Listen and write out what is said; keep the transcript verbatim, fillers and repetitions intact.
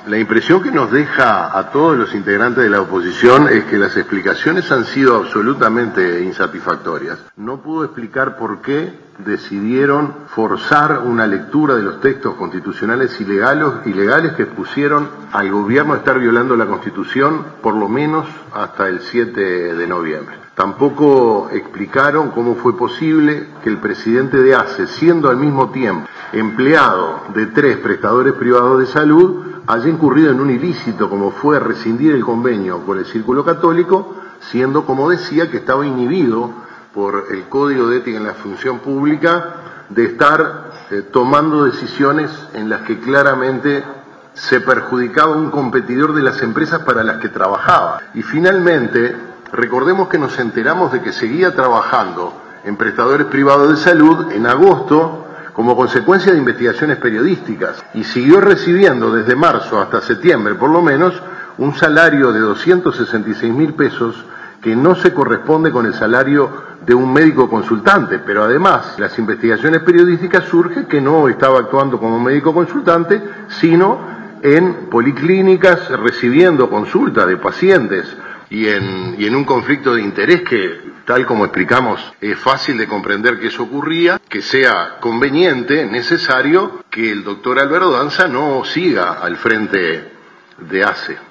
La impresión que nos deja a todos los integrantes de la oposición es que las explicaciones han sido absolutamente insatisfactorias. No pudo explicar por qué decidieron forzar una lectura de los textos constitucionales ilegales, ilegales que expusieron al gobierno a estar violando la Constitución por lo menos hasta el siete de noviembre. Tampoco explicaron cómo fue posible que el presidente de ACE, siendo al mismo tiempo empleado de tres prestadores privados de salud, haya incurrido en un ilícito como fue rescindir el convenio con el Círculo Católico, siendo, como decía, que estaba inhibido por el Código de Ética en la Función Pública de estar eh, tomando decisiones en las que claramente se perjudicaba un competidor de las empresas para las que trabajaba. Y finalmente, recordemos que nos enteramos de que seguía trabajando en prestadores privados de salud en agosto como consecuencia de investigaciones periodísticas y siguió recibiendo desde marzo hasta septiembre por lo menos un salario de doscientos sesenta y seis mil pesos que no se corresponde con el salario de un médico consultante, pero además las investigaciones periodísticas surgen que no estaba actuando como médico consultante, sino en policlínicas recibiendo consultas de pacientes y en, y en un conflicto de interés que, tal como explicamos, es fácil de comprender que eso ocurría, que sea conveniente, necesario, que el doctor Álvaro Danza no siga al frente de ACE.